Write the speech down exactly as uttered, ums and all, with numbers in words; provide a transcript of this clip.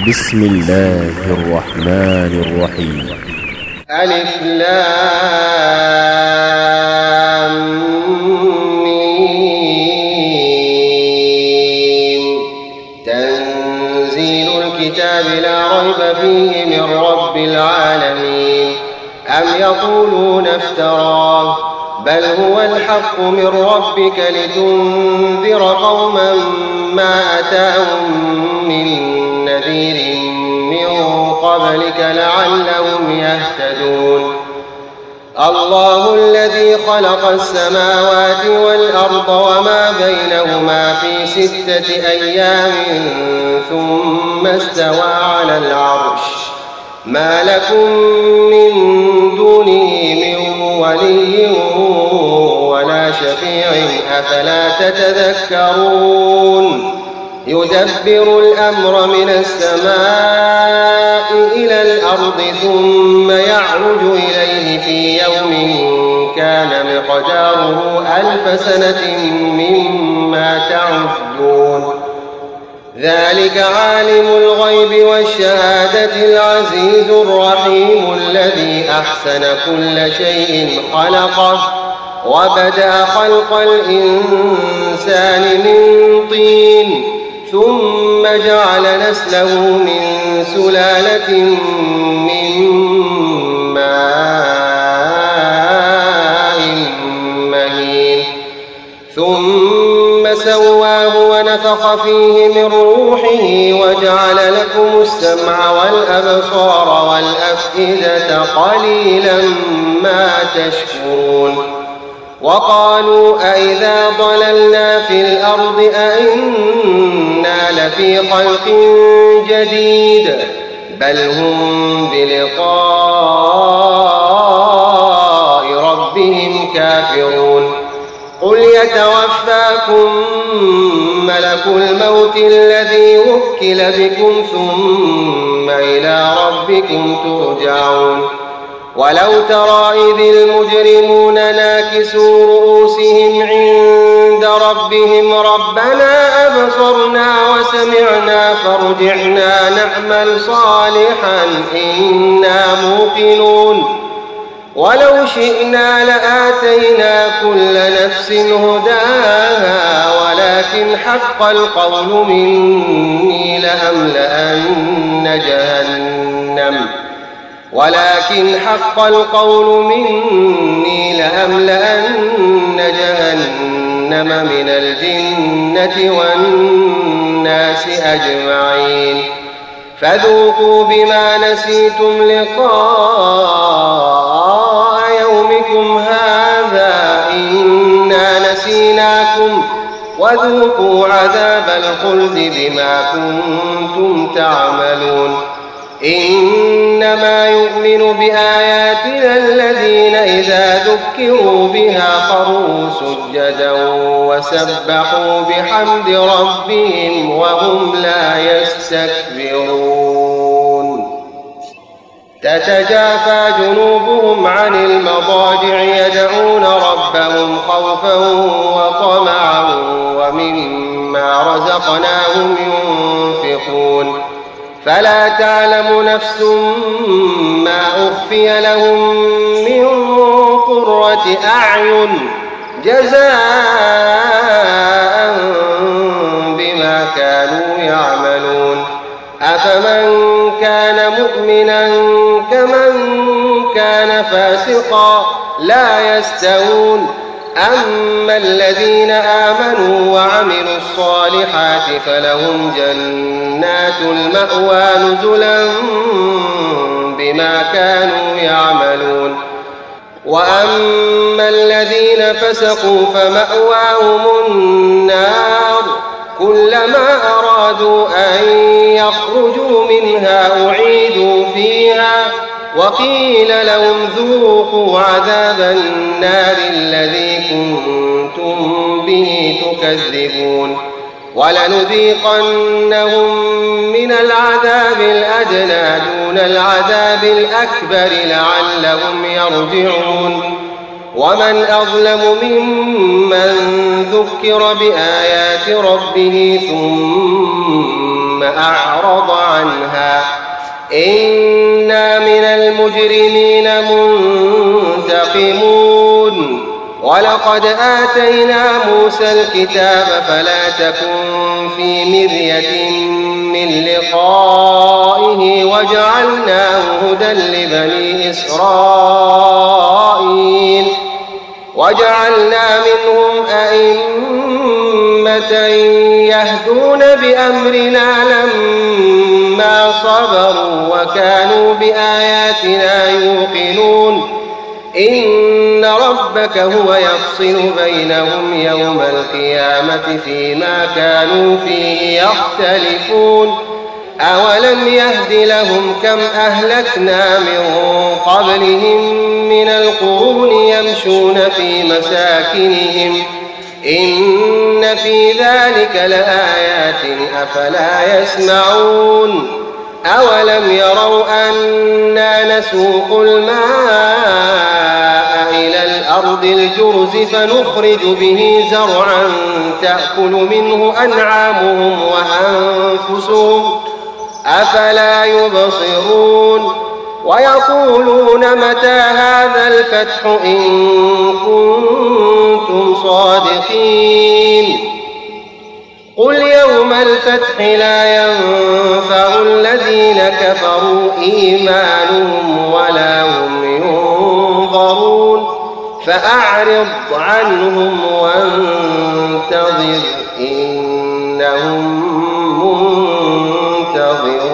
بسم الله الرحمن الرحيم. ألف لام ميم. تنزيل الكتاب لا ريب فيه من رب العالمين. أم يقولون افتراه بل هو الحق من ربك لتنذر قوما ما أتاهم من نذير من قبلك لعلهم يهتدون. الله الذي خلق السماوات والأرض وما بينهما في ستة أيام ثم استوى على العرش ما لكم من دونه من ولي ولا شفيع أفلا تتذكرون. يدبر الأمر من السماء إلى الأرض ثم يعرج إليه في يوم كان مقداره ألف سنة مما تعدون. ذلك عالم الغيب والشهادة العزيز الرحيم الذي أحسن كل شيء خلقه وبدأ خلق الإنسان من طين ثم جعل نسله من سلالة من ماء مهين ثم سواه ونفخ فيه من روحه وجعل لكم السمع والأبصار والأفئدة قليلا ما تشكرون. وقالوا أئذا ضللنا في الأرض أئنا لفي خلق جديد بل هم بلقاء ربهم كافرون. قل يتوفاكم ملك الموت الذي وكل بكم ثم إلى ربكم ترجعون. ولو ترى إذ المجرمون ناكسوا رؤوسهم عند ربهم ربنا أبصرنا وسمعنا فارجعنا نعمل صالحا إنا موقنون. ولو شئنا لآتينا كل نفس هداها ولكن حق القول مني لأملأن جهنم ولكن حق القول مني لأملأن جهنم من الجنة والناس أجمعين. فذوقوا بما نسيتم لقاء يومكم هذا إنا نسيناكم وذوقوا عذاب الخلد بما كنتم تعملون. إنما يؤمن بآياتنا الذين إذا ذكروا بها خروا سجدا وسبحوا بحمد ربهم وهم لا يستكبرون. تتجافى جنوبهم عن المضاجع يدعون ربهم خوفا وطمعا ومما رزقناهم ينفقون. فلا تعلم نفس ما أخفي لهم من قرة أعين جزاء بما كانوا يعملون. أفمن كان مؤمنا كمن كان فاسقا لا يستوون. أما الذين آمنوا وعملوا الصالحات فلهم جنات المأوى نزلا بما كانوا يعملون. وأما الذين فسقوا فمأواهم النار كلما أرادوا أن يخرجوا منها أعيدوا فيها وقيل لهم ذوقوا عذاب النار الذي كنتم به تكذبون. ولنذيقنهم من العذاب الأدنى دون العذاب الأكبر لعلهم يرجعون. ومن أظلم ممن ذكر بآيات ربه ثم أعرض عنها المجرمين منتقمون ولقد آتينا موسى الكتاب فلا تكن في مرية من لقائه وجعلناه هدى لبني إسرائيل وجعلنا منهم أئمة يهدون بأمرنا لما صبروا وكانوا بآياتنا يوقنون إن ربك هو يفصل بينهم يوم القيامة فيما كانوا فيه يختلفون أولم يهد لهم كم أهلكنا من قبلهم من القرون يمشون في مساكنهم إن في ذلك لآيات أفلا يسمعون أولم يروا أنا نسوق الماء إلى الأرض الجرز فنخرج به زرعا تأكل منه أنعامهم وأنفسهم أفلا يبصرون ويقولون متى هذا الفتح إن كنتم صادقين قل يوم الفتح لا ينفع الذين كفروا إيمانهم ولا هم ينظرون فأعرض عنهم وانتظر إنهم منتظرون.